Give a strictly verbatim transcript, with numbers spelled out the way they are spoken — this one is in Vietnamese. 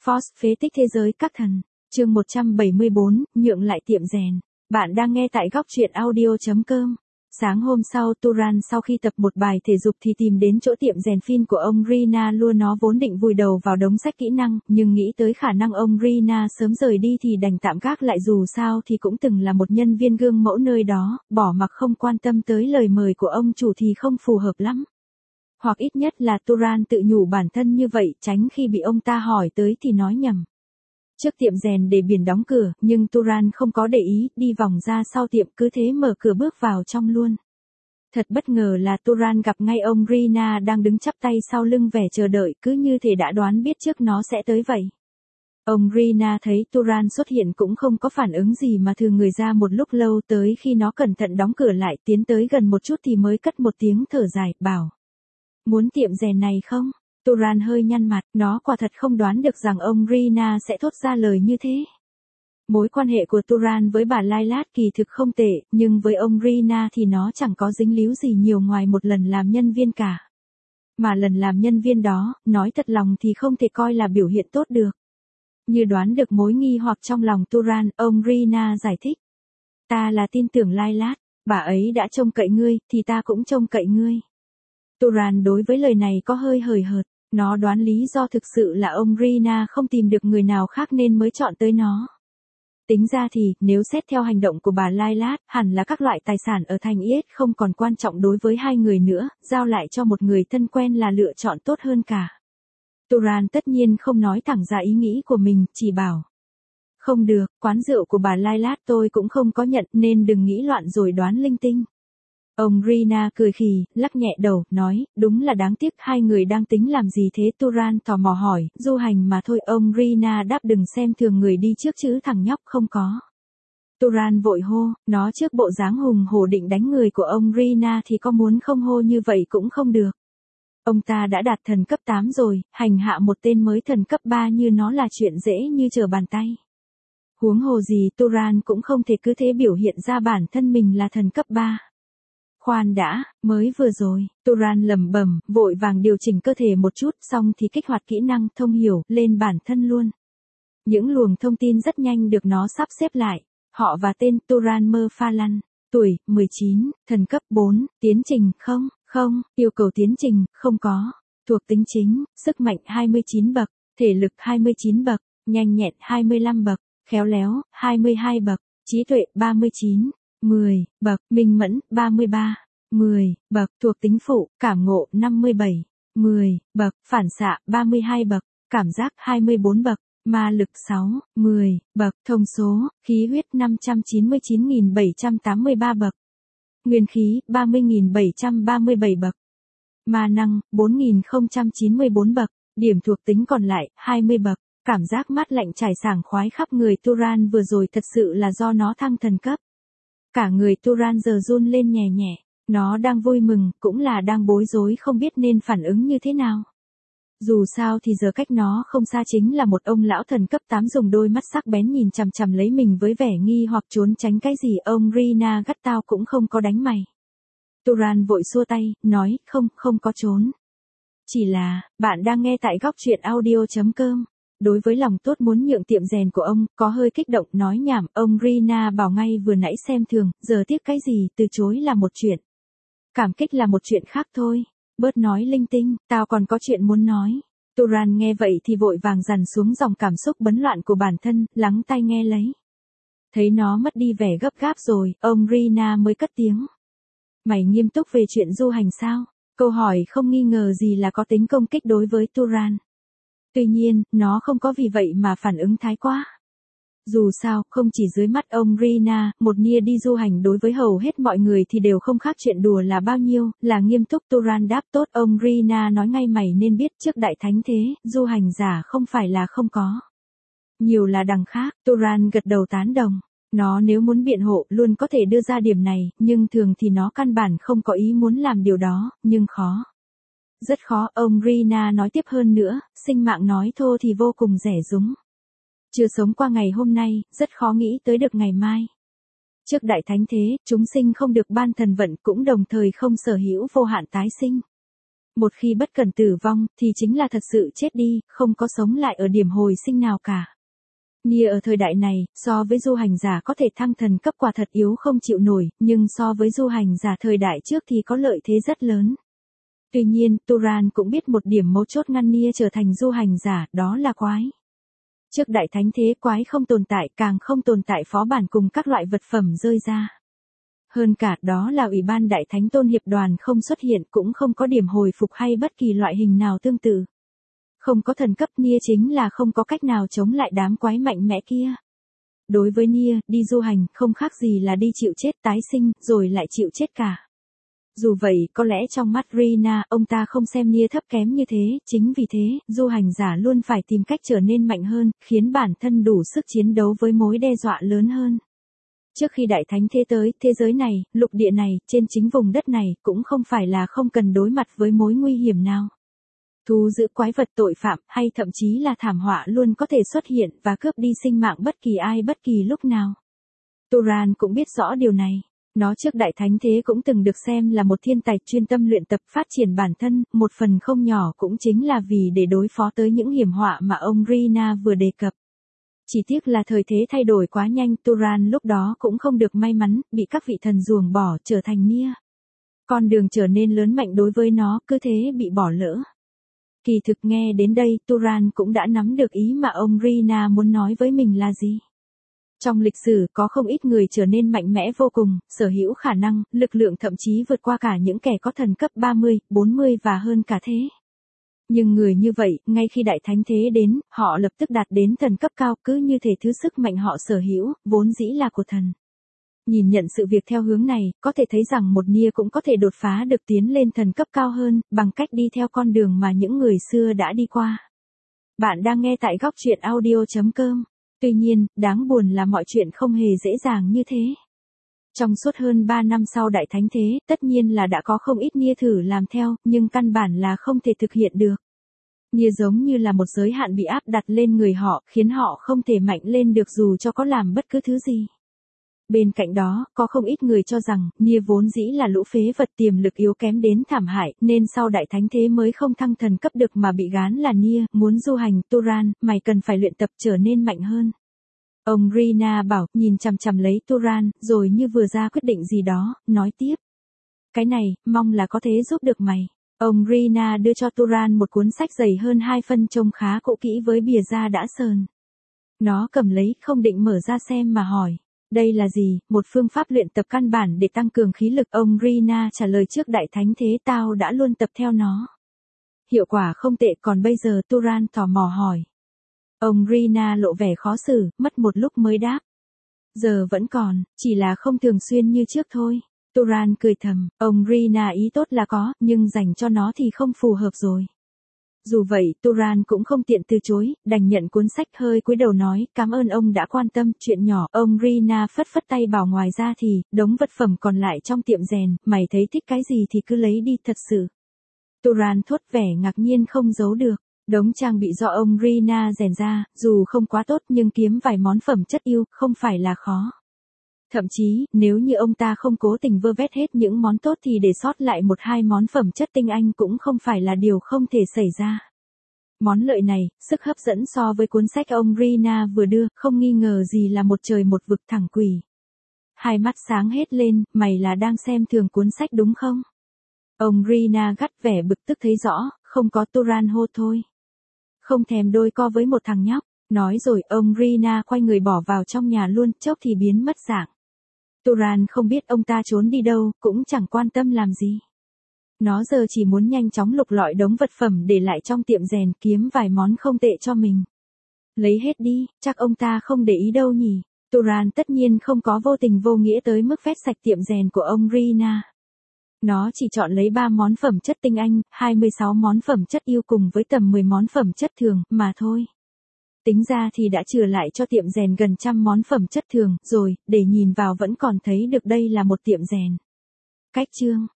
Force phế tích thế giới các thần. Chương một trăm bảy mươi bốn, nhượng lại tiệm rèn. Bạn đang nghe tại góc truyện audio chấm com. Sáng hôm sau, Turan sau khi tập một bài thể dục thì tìm đến chỗ tiệm rèn phin của ông Rina Lua. Nó vốn định vùi đầu vào đống sách kỹ năng, nhưng nghĩ tới khả năng ông Rina sớm rời đi thì đành tạm gác lại, dù sao thì cũng từng là một nhân viên gương mẫu nơi đó, bỏ mặc không quan tâm tới lời mời của ông chủ thì không phù hợp lắm. Hoặc ít nhất là Turan tự nhủ bản thân như vậy, tránh khi bị ông ta hỏi tới thì nói nhầm. Trước tiệm rèn để biển đóng cửa, nhưng Turan không có để ý, đi vòng ra sau tiệm, cứ thế mở cửa bước vào trong luôn. Thật bất ngờ là Turan gặp ngay ông Rina đang đứng chắp tay sau lưng vẻ chờ đợi, cứ như thể đã đoán biết trước nó sẽ tới vậy. Ông Rina thấy Turan xuất hiện cũng không có phản ứng gì mà thừ người ra một lúc lâu, tới khi nó cẩn thận đóng cửa lại tiến tới gần một chút thì mới cất một tiếng thở dài, bảo: Muốn tiệm rèn này không? Turan hơi nhăn mặt, nó quả thật không đoán được rằng ông Rina sẽ thốt ra lời như thế. Mối quan hệ của Turan với bà Lailat kỳ thực không tệ, nhưng với ông Rina thì nó chẳng có dính líu gì nhiều ngoài một lần làm nhân viên cả. Mà lần làm nhân viên đó, nói thật lòng thì không thể coi là biểu hiện tốt được. Như đoán được mối nghi hoặc trong lòng Turan, ông Rina giải thích: Ta là tin tưởng Lailat, bà ấy đã trông cậy ngươi, thì ta cũng trông cậy ngươi. Turan đối với lời này có hơi hời hợt, nó đoán lý do thực sự là ông Rina không tìm được người nào khác nên mới chọn tới nó. Tính ra thì, nếu xét theo hành động của bà Lailat, hẳn là các loại tài sản ở thành Yết không còn quan trọng đối với hai người nữa, giao lại cho một người thân quen là lựa chọn tốt hơn cả. Turan tất nhiên không nói thẳng ra ý nghĩ của mình, chỉ bảo: Không được, quán rượu của bà Lailat tôi cũng không có nhận, nên đừng nghĩ loạn rồi đoán linh tinh. Ông Rina cười khì, lắc nhẹ đầu, nói: Đúng là đáng tiếc, hai người đang tính làm gì thế? Turan tò mò hỏi: Du hành mà thôi. Ông Rina đáp: Đừng xem thường người đi trước chứ thằng nhóc, không có. Turan vội hô, nó trước bộ dáng hùng hổ định đánh người của ông Rina thì có muốn không hô như vậy cũng không được. Ông ta đã đạt thần cấp tám rồi, hành hạ một tên mới thần cấp ba như nó là chuyện dễ như trở bàn tay. Huống hồ gì Turan cũng không thể cứ thế biểu hiện ra bản thân mình là thần cấp ba. Khoan đã, mới vừa rồi, Turan lẩm bẩm, vội vàng điều chỉnh cơ thể một chút, xong thì kích hoạt kỹ năng thông hiểu lên bản thân luôn. Những luồng thông tin rất nhanh được nó sắp xếp lại. Họ và tên: Turan Mơ Pha Lăn, tuổi mười chín, thần cấp bốn, tiến trình không, không, yêu cầu tiến trình không có, thuộc tính chính, sức mạnh hai mươi chín bậc, thể lực hai mươi chín bậc, nhanh nhẹn hai mươi lăm bậc, khéo léo hai mươi hai bậc, trí tuệ ba mươi chín mười bậc, minh mẫn ba mươi ba mười bậc, thuộc tính phụ, cảm ngộ năm mươi bảy mười bậc, phản xạ ba mươi hai bậc, cảm giác hai mươi bốn bậc, ma lực sáu mười bậc, thông số, khí huyết năm trăm chín mươi chín nghìn bảy trăm tám mươi ba bậc, nguyên khí ba mươi nghìn bảy trăm ba mươi bảy bậc, ma năng bốn nghìn không trăm chín mươi bốn bậc, điểm thuộc tính còn lại hai mươi bậc. Cảm giác mát lạnh trải sảng khoái khắp người Turan vừa rồi thật sự là do nó thăng thần cấp. Cả người Turan giờ run lên nhẹ nhẹ, nó đang vui mừng, cũng là đang bối rối không biết nên phản ứng như thế nào. Dù sao thì giờ cách nó không xa chính là một ông lão thần cấp tám dùng đôi mắt sắc bén nhìn chằm chằm lấy mình với vẻ nghi hoặc trốn tránh cái gì. Ông Rina gắt tao cũng không có đánh mày. Turan vội xua tay, nói: Không, không có trốn. Chỉ là, bạn đang nghe tại góc truyện audio chấm com. Đối với lòng tốt muốn nhượng tiệm rèn của ông, có hơi kích động, nói nhảm. Ông Rina bảo ngay vừa nãy xem thường, giờ tiếc cái gì, từ chối là một chuyện. Cảm kích là một chuyện khác thôi. Bớt nói linh tinh, tao còn có chuyện muốn nói. Turan nghe vậy thì vội vàng dằn xuống dòng cảm xúc bấn loạn của bản thân, lắng tai nghe lấy. Thấy nó mất đi vẻ gấp gáp rồi, ông Rina mới cất tiếng: Mày nghiêm túc về chuyện du hành sao? Câu hỏi không nghi ngờ gì là có tính công kích đối với Turan. Tuy nhiên, nó không có vì vậy mà phản ứng thái quá. Dù sao, không chỉ dưới mắt ông Rina, một nia đi du hành đối với hầu hết mọi người thì đều không khác chuyện đùa là bao nhiêu, là nghiêm túc. Turan đáp: Tốt. Ông Rina nói ngay: Mày nên biết trước đại thánh thế, du hành giả không phải là không có. Nhiều là đằng khác. Turan gật đầu tán đồng. Nó nếu muốn biện hộ luôn có thể đưa ra điểm này, nhưng thường thì nó căn bản không có ý muốn làm điều đó, nhưng khó. Rất khó. Ông Rina nói tiếp: Hơn nữa, sinh mạng nói thô thì vô cùng rẻ rúng. Chưa sống qua ngày hôm nay, rất khó nghĩ tới được ngày mai. Trước đại thánh thế, chúng sinh không được ban thần vận, cũng đồng thời không sở hữu vô hạn tái sinh. Một khi bất cần tử vong, thì chính là thật sự chết đi, không có sống lại ở điểm hồi sinh nào cả. Nia ở thời đại này, so với du hành giả có thể thăng thần cấp quả thật yếu không chịu nổi, nhưng so với du hành giả thời đại trước thì có lợi thế rất lớn. Tuy nhiên, Turan cũng biết một điểm mấu chốt ngăn Nia trở thành du hành giả, đó là quái. Trước đại thánh thế quái không tồn tại, càng không tồn tại phó bản cùng các loại vật phẩm rơi ra. Hơn cả đó là Ủy ban Đại Thánh Tôn Hiệp Đoàn không xuất hiện, cũng không có điểm hồi phục hay bất kỳ loại hình nào tương tự. Không có thần cấp, Nia chính là không có cách nào chống lại đám quái mạnh mẽ kia. Đối với Nia, đi du hành không khác gì là đi chịu chết tái sinh, rồi lại chịu chết cả. Dù vậy, có lẽ trong mắt Rina, ông ta không xem Nia thấp kém như thế, chính vì thế, du hành giả luôn phải tìm cách trở nên mạnh hơn, khiến bản thân đủ sức chiến đấu với mối đe dọa lớn hơn. Trước khi đại thánh thế tới, thế giới này, lục địa này, trên chính vùng đất này, cũng không phải là không cần đối mặt với mối nguy hiểm nào. Thú dữ quái vật tội phạm, hay thậm chí là thảm họa luôn có thể xuất hiện và cướp đi sinh mạng bất kỳ ai bất kỳ lúc nào. Turan cũng biết rõ điều này. Nó trước đại thánh thế cũng từng được xem là một thiên tài chuyên tâm luyện tập phát triển bản thân, một phần không nhỏ cũng chính là vì để đối phó tới những hiểm họa mà ông Rina vừa đề cập. Chỉ tiếc là thời thế thay đổi quá nhanh, Turan lúc đó cũng không được may mắn, bị các vị thần ruồng bỏ, trở thành Nia. Con đường trở nên lớn mạnh đối với nó, cứ thế bị bỏ lỡ. Kỳ thực nghe đến đây, Turan cũng đã nắm được ý mà ông Rina muốn nói với mình là gì. Trong lịch sử, có không ít người trở nên mạnh mẽ vô cùng, sở hữu khả năng, lực lượng thậm chí vượt qua cả những kẻ có thần cấp ba mươi, bốn mươi và hơn cả thế. Nhưng người như vậy, ngay khi đại thánh thế đến, họ lập tức đạt đến thần cấp cao, cứ như thể thứ sức mạnh họ sở hữu, vốn dĩ là của thần. Nhìn nhận sự việc theo hướng này, có thể thấy rằng một Nia cũng có thể đột phá được tiến lên thần cấp cao hơn, bằng cách đi theo con đường mà những người xưa đã đi qua. Bạn đang nghe tại góc truyện audio chấm com. Tuy nhiên, đáng buồn là mọi chuyện không hề dễ dàng như thế. Trong suốt hơn ba năm sau đại thánh thế, tất nhiên là đã có không ít Nia thử làm theo, nhưng căn bản là không thể thực hiện được. Nia giống như là một giới hạn bị áp đặt lên người họ, khiến họ không thể mạnh lên được dù cho có làm bất cứ thứ gì. Bên cạnh đó, có không ít người cho rằng, Nia vốn dĩ là lũ phế vật tiềm lực yếu kém đến thảm hại, nên sau đại thánh thế mới không thăng thần cấp được mà bị gán là Nia, muốn du hành, Turan, mày cần phải luyện tập trở nên mạnh hơn. Ông Rina bảo, nhìn chằm chằm lấy Turan, rồi như vừa ra quyết định gì đó, nói tiếp. Cái này, mong là có thể giúp được mày. Ông Rina đưa cho Turan một cuốn sách dày hơn hai phân trông khá cũ kỹ với bìa da đã sờn. Nó cầm lấy, không định mở ra xem mà hỏi. Đây là gì? Một phương pháp luyện tập căn bản để tăng cường khí lực. Ông Rina trả lời trước đại thánh thế tao đã luôn tập theo nó. Hiệu quả không tệ, còn bây giờ Turan tò mò hỏi. Ông Rina lộ vẻ khó xử, mất một lúc mới đáp. Giờ vẫn còn, chỉ là không thường xuyên như trước thôi. Turan cười thầm, ông Rina ý tốt là có, nhưng dành cho nó thì không phù hợp rồi. Dù vậy, Turan cũng không tiện từ chối, đành nhận cuốn sách, hơi cúi đầu nói, cảm ơn ông đã quan tâm, chuyện nhỏ. Ông Rina phất phất tay bảo ngoài ra thì, đống vật phẩm còn lại trong tiệm rèn, mày thấy thích cái gì thì cứ lấy đi, thật sự. Turan thốt vẻ ngạc nhiên không giấu được. Đống trang bị do ông Rina rèn ra, dù không quá tốt nhưng kiếm vài món phẩm chất yêu, không phải là khó. Thậm chí, nếu như ông ta không cố tình vơ vét hết những món tốt thì để sót lại một hai món phẩm chất tinh anh cũng không phải là điều không thể xảy ra. Món lợi này, sức hấp dẫn so với cuốn sách ông Rina vừa đưa, không nghi ngờ gì là một trời một vực thẳng quỷ. Hai mắt sáng hết lên, mày là đang xem thường cuốn sách đúng không? Ông Rina gắt vẻ bực tức thấy rõ, không có. Turan hô thôi. Không thèm đôi co với một thằng nhóc. Nói rồi, ông Rina quay người bỏ vào trong nhà luôn, chốc thì biến mất dạng. Turan không biết ông ta trốn đi đâu, cũng chẳng quan tâm làm gì. Nó giờ chỉ muốn nhanh chóng lục lọi đống vật phẩm để lại trong tiệm rèn, kiếm vài món không tệ cho mình. Lấy hết đi, chắc ông ta không để ý đâu nhỉ. Turan tất nhiên không có vô tình vô nghĩa tới mức vét sạch tiệm rèn của ông Rina. Nó chỉ chọn lấy ba món phẩm chất tinh anh, hai mươi sáu món phẩm chất yêu cùng với tầm mười món phẩm chất thường, mà thôi. Tính ra thì đã trừ lại cho tiệm rèn gần trăm món phẩm chất thường, rồi, để nhìn vào vẫn còn thấy được đây là một tiệm rèn. Cách chương